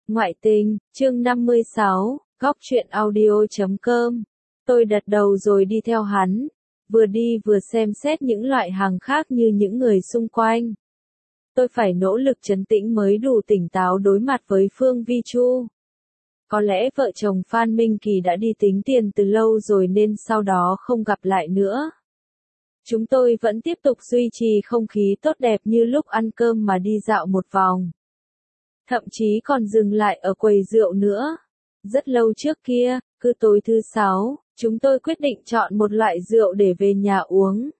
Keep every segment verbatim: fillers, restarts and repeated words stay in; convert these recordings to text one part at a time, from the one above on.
Ngoại tình, chương năm mươi sáu, góc truyện audio chấm com. Tôi đặt đầu rồi đi theo hắn, vừa đi vừa xem xét những loại hàng khác như những người xung quanh. Tôi phải nỗ lực trấn tĩnh mới đủ tỉnh táo đối mặt với Phương Vi Chu. Có lẽ vợ chồng Phan Minh Kỳ đã đi tính tiền từ lâu rồi nên sau đó không gặp lại nữa. Chúng tôi vẫn tiếp tục duy trì không khí tốt đẹp như lúc ăn cơm mà đi dạo một vòng. Thậm chí còn dừng lại ở quầy rượu nữa. Rất lâu trước kia, cứ tối thứ sáu, chúng tôi quyết định chọn một loại rượu để về nhà uống.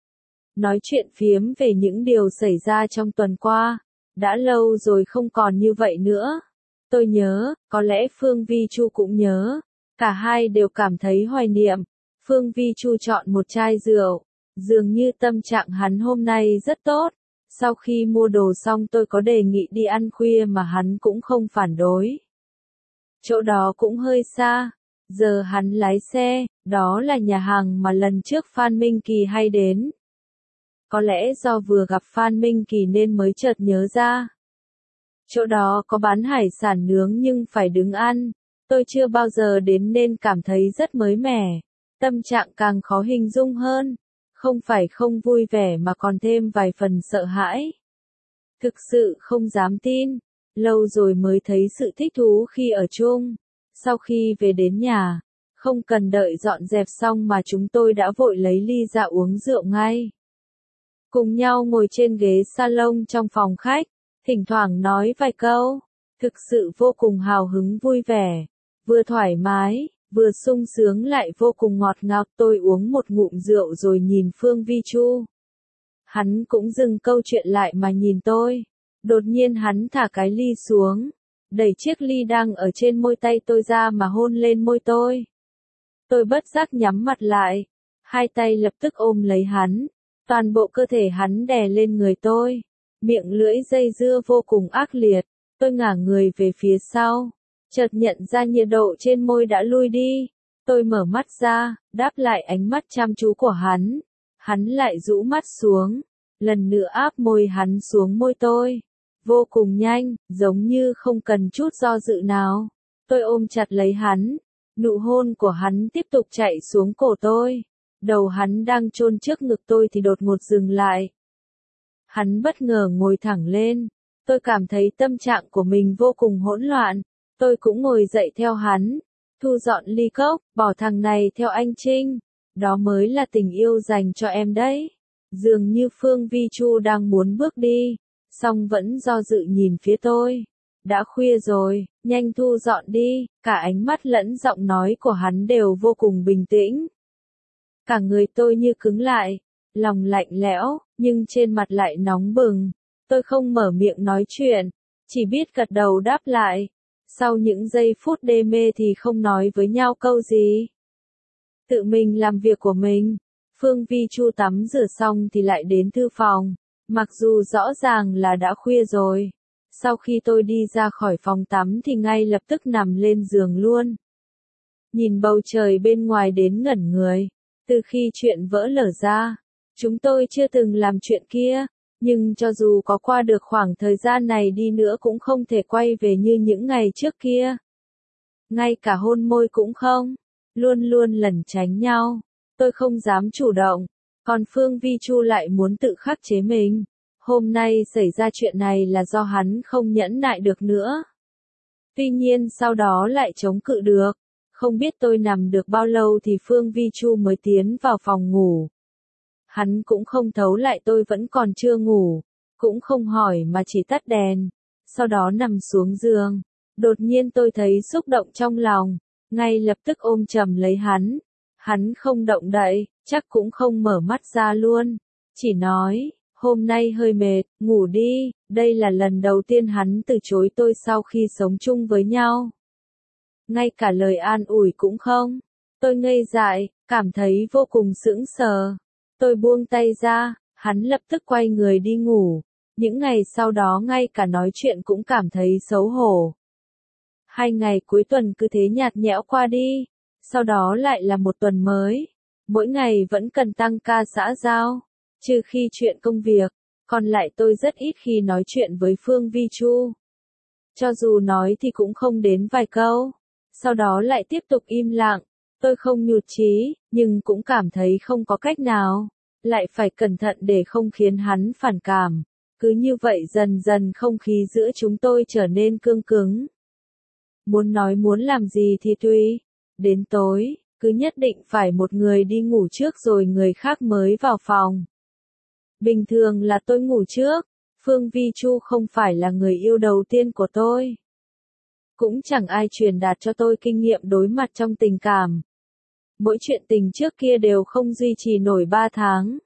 Nói chuyện phiếm về những điều xảy ra trong tuần qua. Đã lâu rồi không còn như vậy nữa. Tôi nhớ, có lẽ Phương Vi Chu cũng nhớ. Cả hai đều cảm thấy hoài niệm. Phương Vi Chu chọn một chai rượu. Dường như tâm trạng hắn hôm nay rất tốt. Sau khi mua đồ xong tôi có đề nghị đi ăn khuya mà hắn cũng không phản đối. Chỗ đó cũng hơi xa. Giờ hắn lái xe, đó là nhà hàng mà lần trước Phan Minh Kỳ hay đến. Có lẽ do vừa gặp Phan Minh Kỳ nên mới chợt nhớ ra. Chỗ đó có bán hải sản nướng nhưng phải đứng ăn. Tôi chưa bao giờ đến nên cảm thấy rất mới mẻ. Tâm trạng càng khó hình dung hơn. Không phải không vui vẻ mà còn thêm vài phần sợ hãi. Thực sự không dám tin. Lâu rồi mới thấy sự thích thú khi ở chung. Sau khi về đến nhà, không cần đợi dọn dẹp xong mà chúng tôi đã vội lấy ly ra uống rượu ngay. Cùng nhau ngồi trên ghế salon trong phòng khách, thỉnh thoảng nói vài câu. Thực sự vô cùng hào hứng vui vẻ. Vừa thoải mái, vừa sung sướng lại vô cùng ngọt ngào. Tôi uống một ngụm rượu rồi nhìn Phương Vi Chu. Hắn cũng dừng câu chuyện lại mà nhìn tôi. Đột nhiên hắn thả cái ly xuống, đẩy chiếc ly đang ở trên môi tay tôi ra mà hôn lên môi tôi. Tôi bất giác nhắm mặt lại, hai tay lập tức ôm lấy hắn, toàn bộ cơ thể hắn đè lên người tôi, miệng lưỡi dây dưa vô cùng ác liệt. Tôi ngả người về phía sau, chợt nhận ra nhiệt độ trên môi đã lui đi. Tôi mở mắt ra, đáp lại ánh mắt chăm chú của hắn. Hắn lại rũ mắt xuống, lần nữa áp môi hắn xuống môi tôi. Vô cùng nhanh, giống như không cần chút do dự nào. Tôi ôm chặt lấy hắn. Nụ hôn của hắn tiếp tục chạy xuống cổ tôi. Đầu hắn đang chôn trước ngực tôi thì đột ngột dừng lại. Hắn bất ngờ ngồi thẳng lên. Tôi cảm thấy tâm trạng của mình vô cùng hỗn loạn. Tôi cũng ngồi dậy theo hắn. Thu dọn ly cốc, bỏ thằng này theo anh Trinh. Đó mới là tình yêu dành cho em đấy. Dường như Phương Vi Chu đang muốn bước đi. Song vẫn do dự nhìn phía tôi. Đã khuya rồi, nhanh thu dọn đi. Cả ánh mắt lẫn giọng nói của hắn đều vô cùng bình tĩnh. Cả người tôi như cứng lại, lòng lạnh lẽo, nhưng trên mặt lại nóng bừng. Tôi không mở miệng nói chuyện, chỉ biết gật đầu đáp lại. Sau những giây phút đê mê thì không nói với nhau câu gì. Tự mình làm việc của mình. Phương Vi Chu tắm rửa xong thì lại đến thư phòng. Mặc dù rõ ràng là đã khuya rồi. Sau khi tôi đi ra khỏi phòng tắm thì ngay lập tức nằm lên giường luôn. Nhìn bầu trời bên ngoài đến ngẩn người. Từ khi chuyện vỡ lở ra, chúng tôi chưa từng làm chuyện kia. Nhưng cho dù có qua được khoảng thời gian này đi nữa cũng không thể quay về như những ngày trước kia. Ngay cả hôn môi cũng không. Luôn luôn lẩn tránh nhau. Tôi không dám chủ động. Còn Phương Vi Chu lại muốn tự khắc chế mình. Hôm nay xảy ra chuyện này là do hắn không nhẫn nại được nữa. Tuy nhiên sau đó lại chống cự được. Không biết tôi nằm được bao lâu thì Phương Vi Chu mới tiến vào phòng ngủ. Hắn cũng không thấu lại tôi vẫn còn chưa ngủ. Cũng không hỏi mà chỉ tắt đèn. Sau đó nằm xuống giường. Đột nhiên tôi thấy xúc động trong lòng. Ngay lập tức ôm chầm lấy hắn. Hắn không động đậy, chắc cũng không mở mắt ra luôn. Chỉ nói, hôm nay hơi mệt, ngủ đi. Đây là lần đầu tiên hắn từ chối tôi sau khi sống chung với nhau. Ngay cả lời an ủi cũng không. Tôi ngây dại, cảm thấy vô cùng sững sờ. Tôi buông tay ra, hắn lập tức quay người đi ngủ. Những ngày sau đó ngay cả nói chuyện cũng cảm thấy xấu hổ. Hai ngày cuối tuần cứ thế nhạt nhẽo qua đi. Sau đó lại là một tuần mới. Mỗi ngày vẫn cần tăng ca xã giao. Trừ khi chuyện công việc. Còn lại tôi rất ít khi nói chuyện với Phương Vi Chu. Cho dù nói thì cũng không đến vài câu. Sau đó lại tiếp tục im lặng. Tôi không nhụt chí, nhưng cũng cảm thấy không có cách nào. Lại phải cẩn thận để không khiến hắn phản cảm. Cứ như vậy dần dần không khí giữa chúng tôi trở nên cương cứng. Muốn nói muốn làm gì thì tùy. Đến tối, cứ nhất định phải một người đi ngủ trước rồi người khác mới vào phòng. Bình thường là tôi ngủ trước. Phương Vi Chu không phải là người yêu đầu tiên của tôi. Cũng chẳng ai truyền đạt cho tôi kinh nghiệm đối mặt trong tình cảm. Mỗi chuyện tình trước kia đều không duy trì nổi ba tháng.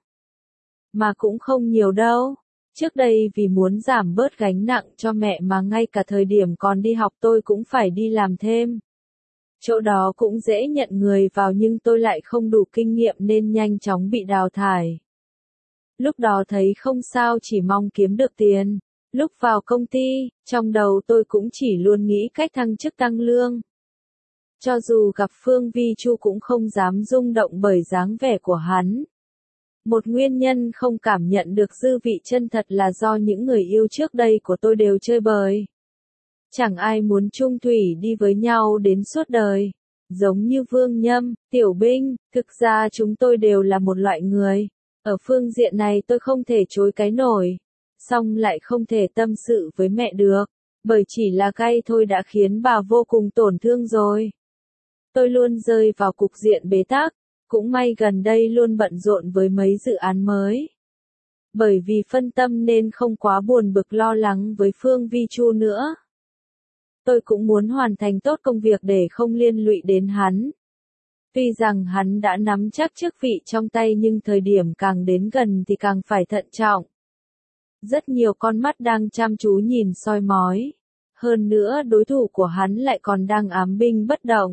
Mà cũng không nhiều đâu. Trước đây vì muốn giảm bớt gánh nặng cho mẹ mà ngay cả thời điểm còn đi học tôi cũng phải đi làm thêm. Chỗ đó cũng dễ nhận người vào nhưng tôi lại không đủ kinh nghiệm nên nhanh chóng bị đào thải. Lúc đó thấy không sao chỉ mong kiếm được tiền. Lúc vào công ty, trong đầu tôi cũng chỉ luôn nghĩ cách thăng chức tăng lương. Cho dù gặp Phương Vi Chu cũng không dám rung động bởi dáng vẻ của hắn. Một nguyên nhân không cảm nhận được dư vị chân thật là do những người yêu trước đây của tôi đều chơi bời. Chẳng ai muốn chung thủy đi với nhau đến suốt đời. Giống như Vương Nhâm, Tiểu Binh, thực ra chúng tôi đều là một loại người. Ở phương diện này tôi không thể chối cái nổi. Xong lại không thể tâm sự với mẹ được. Bởi chỉ là gay thôi đã khiến bà vô cùng tổn thương rồi. Tôi luôn rơi vào cục diện bế tắc. Cũng may gần đây luôn bận rộn với mấy dự án mới. Bởi vì phân tâm nên không quá buồn bực lo lắng với Phương Vi Chu nữa. Tôi cũng muốn hoàn thành tốt công việc để không liên lụy đến hắn. Tuy rằng hắn đã nắm chắc chức vị trong tay nhưng thời điểm càng đến gần thì càng phải thận trọng. Rất nhiều con mắt đang chăm chú nhìn soi mói. Hơn nữa đối thủ của hắn lại còn đang ám binh bất động.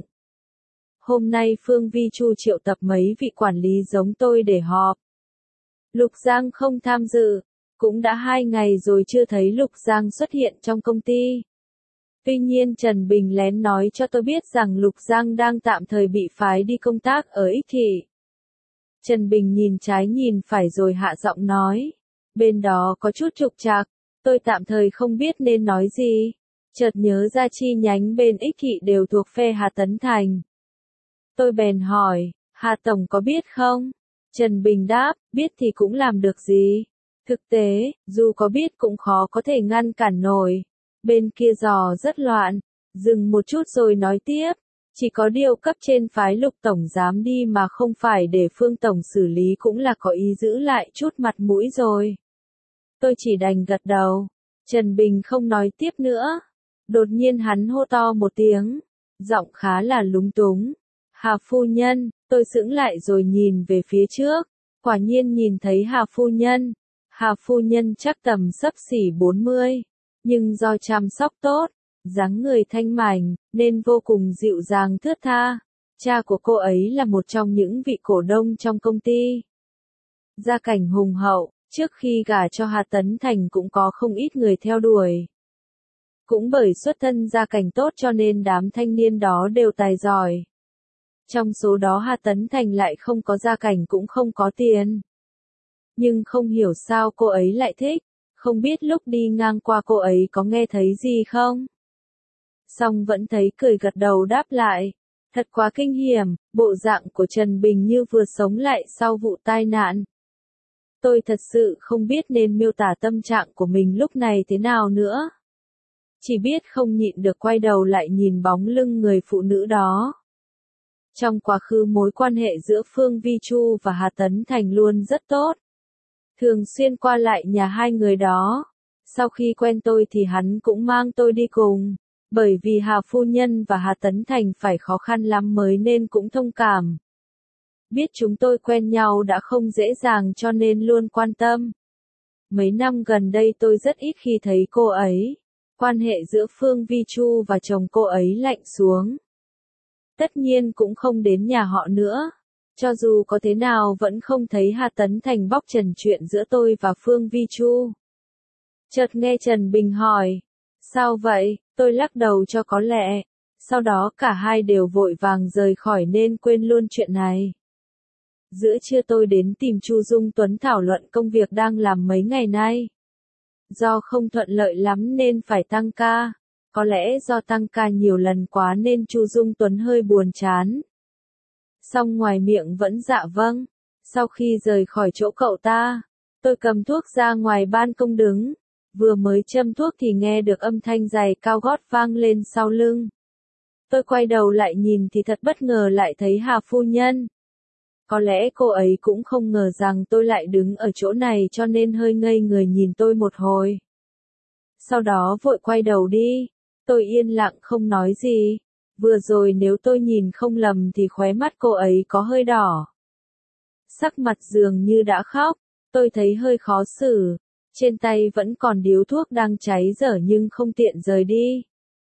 Hôm nay Phương Vi Chu triệu tập mấy vị quản lý giống tôi để họp. Lục Giang không tham dự. Cũng đã hai ngày rồi chưa thấy Lục Giang xuất hiện trong công ty. Tuy nhiên Trần Bình lén nói cho tôi biết rằng Lục Giang đang tạm thời bị phái đi công tác ở Ích Thị. Trần Bình nhìn trái nhìn phải rồi hạ giọng nói. Bên đó có chút trục trặc, tôi tạm thời không biết nên nói gì. Chợt nhớ ra chi nhánh bên Ích Thị đều thuộc phe Hà Tấn Thành. Tôi bèn hỏi, Hà Tổng có biết không? Trần Bình đáp, biết thì cũng làm được gì. Thực tế, dù có biết cũng khó có thể ngăn cản nổi. Bên kia giò rất loạn, dừng một chút rồi nói tiếp. Chỉ có điều cấp trên phái Lục Tổng dám đi mà không phải để Phương Tổng xử lý cũng là có ý giữ lại chút mặt mũi rồi. Tôi chỉ đành gật đầu. Trần Bình không nói tiếp nữa. Đột nhiên hắn hô to một tiếng. Giọng khá là lúng túng. Hà phu nhân, tôi sững lại rồi nhìn về phía trước. Quả nhiên nhìn thấy Hà phu nhân. Hà phu nhân chắc tầm xấp xỉ bốn mươi. Nhưng do chăm sóc tốt, dáng người thanh mảnh, nên vô cùng dịu dàng thướt tha. Cha của cô ấy là một trong những vị cổ đông trong công ty. Gia cảnh hùng hậu, trước khi gả cho Hà Tấn Thành cũng có không ít người theo đuổi. Cũng bởi xuất thân gia cảnh tốt cho nên đám thanh niên đó đều tài giỏi. Trong số đó Hà Tấn Thành lại không có gia cảnh cũng không có tiền. Nhưng không hiểu sao cô ấy lại thích. Không biết lúc đi ngang qua cô ấy có nghe thấy gì không? Xong vẫn thấy cười gật đầu đáp lại. Thật quá kinh hiểm, bộ dạng của Trần Bình như vừa sống lại sau vụ tai nạn. Tôi thật sự không biết nên miêu tả tâm trạng của mình lúc này thế nào nữa. Chỉ biết không nhịn được quay đầu lại nhìn bóng lưng người phụ nữ đó. Trong quá khứ mối quan hệ giữa Phương Vi Chu và Hà Tấn Thành luôn rất tốt. Thường xuyên qua lại nhà hai người đó. Sau khi quen tôi thì hắn cũng mang tôi đi cùng. Bởi vì Hà Phu Nhân và Hà Tấn Thành phải khó khăn lắm mới nên cũng thông cảm. Biết chúng tôi quen nhau đã không dễ dàng cho nên luôn quan tâm. Mấy năm gần đây tôi rất ít khi thấy cô ấy. Quan hệ giữa Phương Vi Chu và chồng cô ấy lạnh xuống. Tất nhiên cũng không đến nhà họ nữa. Cho dù có thế nào vẫn không thấy Hà Tấn Thành bóc trần chuyện giữa tôi và Phương Vi Chu. Chợt nghe Trần Bình hỏi. Sao vậy? Tôi lắc đầu cho có lẽ. Sau đó cả hai đều vội vàng rời khỏi nên quên luôn chuyện này. Giữa trưa tôi đến tìm Chu Dung Tuấn thảo luận công việc đang làm mấy ngày nay. Do không thuận lợi lắm nên phải tăng ca. Có lẽ do tăng ca nhiều lần quá nên Chu Dung Tuấn hơi buồn chán. Song ngoài miệng vẫn dạ vâng. Sau khi rời khỏi chỗ cậu ta, tôi cầm thuốc ra ngoài ban công đứng. Vừa mới châm thuốc thì nghe được âm thanh giày cao gót vang lên sau lưng. Tôi quay đầu lại nhìn thì thật bất ngờ lại thấy Hà phu nhân. Có lẽ cô ấy cũng không ngờ rằng tôi lại đứng ở chỗ này cho nên hơi ngây người nhìn tôi một hồi. Sau đó vội quay đầu đi. Tôi yên lặng không nói gì. Vừa rồi nếu tôi nhìn không lầm thì khóe mắt cô ấy có hơi đỏ. Sắc mặt dường như đã khóc. Tôi thấy hơi khó xử. Trên tay vẫn còn điếu thuốc đang cháy dở nhưng không tiện rời đi.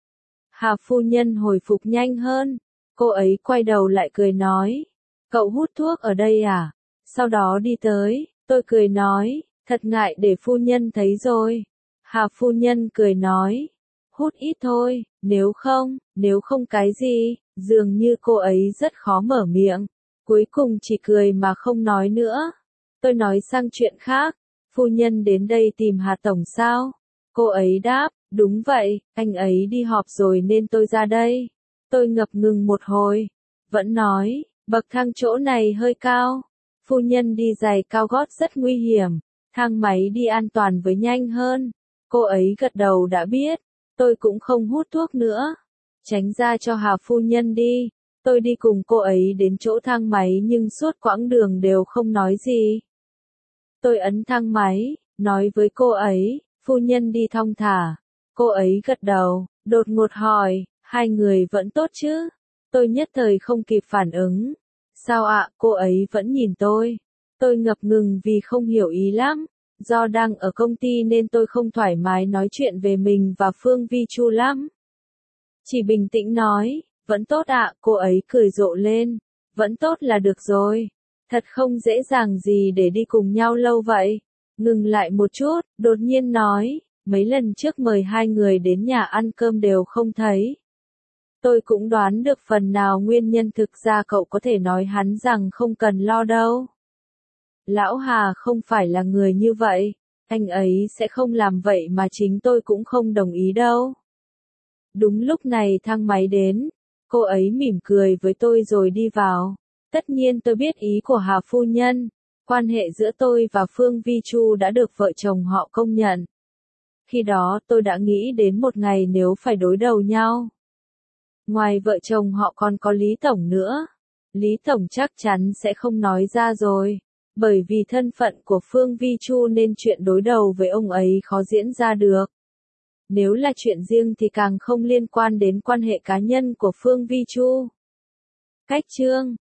Hà phu nhân hồi phục nhanh hơn. Cô ấy quay đầu lại cười nói. Cậu hút thuốc ở đây à? Sau đó đi tới. Tôi cười nói. Thật ngại để phu nhân thấy rồi. Hà phu nhân cười nói. Hút ít thôi, nếu không, nếu không cái gì, dường như cô ấy rất khó mở miệng. Cuối cùng chỉ cười mà không nói nữa. Tôi nói sang chuyện khác. Phu nhân đến đây tìm Hà Tổng sao? Cô ấy đáp, đúng vậy, anh ấy đi họp rồi nên tôi ra đây. Tôi ngập ngừng một hồi. Vẫn nói, bậc thang chỗ này hơi cao. Phu nhân đi giày cao gót rất nguy hiểm. Thang máy đi an toàn với nhanh hơn. Cô ấy gật đầu đã biết. Tôi cũng không hút thuốc nữa. Tránh ra cho Hà phu nhân đi. Tôi đi cùng cô ấy đến chỗ thang máy nhưng suốt quãng đường đều không nói gì. Tôi ấn thang máy, nói với cô ấy, phu nhân đi thong thả. Cô ấy gật đầu, đột ngột hỏi, hai người vẫn tốt chứ? Tôi nhất thời không kịp phản ứng. Sao ạ, cô ấy vẫn nhìn tôi. Tôi ngập ngừng vì không hiểu ý lắm. Do đang ở công ty nên tôi không thoải mái nói chuyện về mình và Phương Vi Chu lắm. Chỉ bình tĩnh nói, vẫn tốt ạ, cô ấy cười rộ lên. Vẫn tốt là được rồi. Thật không dễ dàng gì để đi cùng nhau lâu vậy. Ngừng lại một chút, đột nhiên nói, mấy lần trước mời hai người đến nhà ăn cơm đều không thấy. Tôi cũng đoán được phần nào nguyên nhân, thực ra cậu có thể nói hắn rằng không cần lo đâu. Lão Hà không phải là người như vậy, anh ấy sẽ không làm vậy mà chính tôi cũng không đồng ý đâu. Đúng lúc này thang máy đến, cô ấy mỉm cười với tôi rồi đi vào. Tất nhiên tôi biết ý của Hà phu nhân, quan hệ giữa tôi và Phương Vi Chu đã được vợ chồng họ công nhận. Khi đó tôi đã nghĩ đến một ngày nếu phải đối đầu nhau. Ngoài vợ chồng họ còn có Lý Tổng nữa. Lý Tổng chắc chắn sẽ không nói ra rồi. Bởi vì thân phận của Phương Vi Chu nên chuyện đối đầu với ông ấy khó diễn ra được. Nếu là chuyện riêng thì càng không liên quan đến quan hệ cá nhân của Phương Vi Chu. Cách chương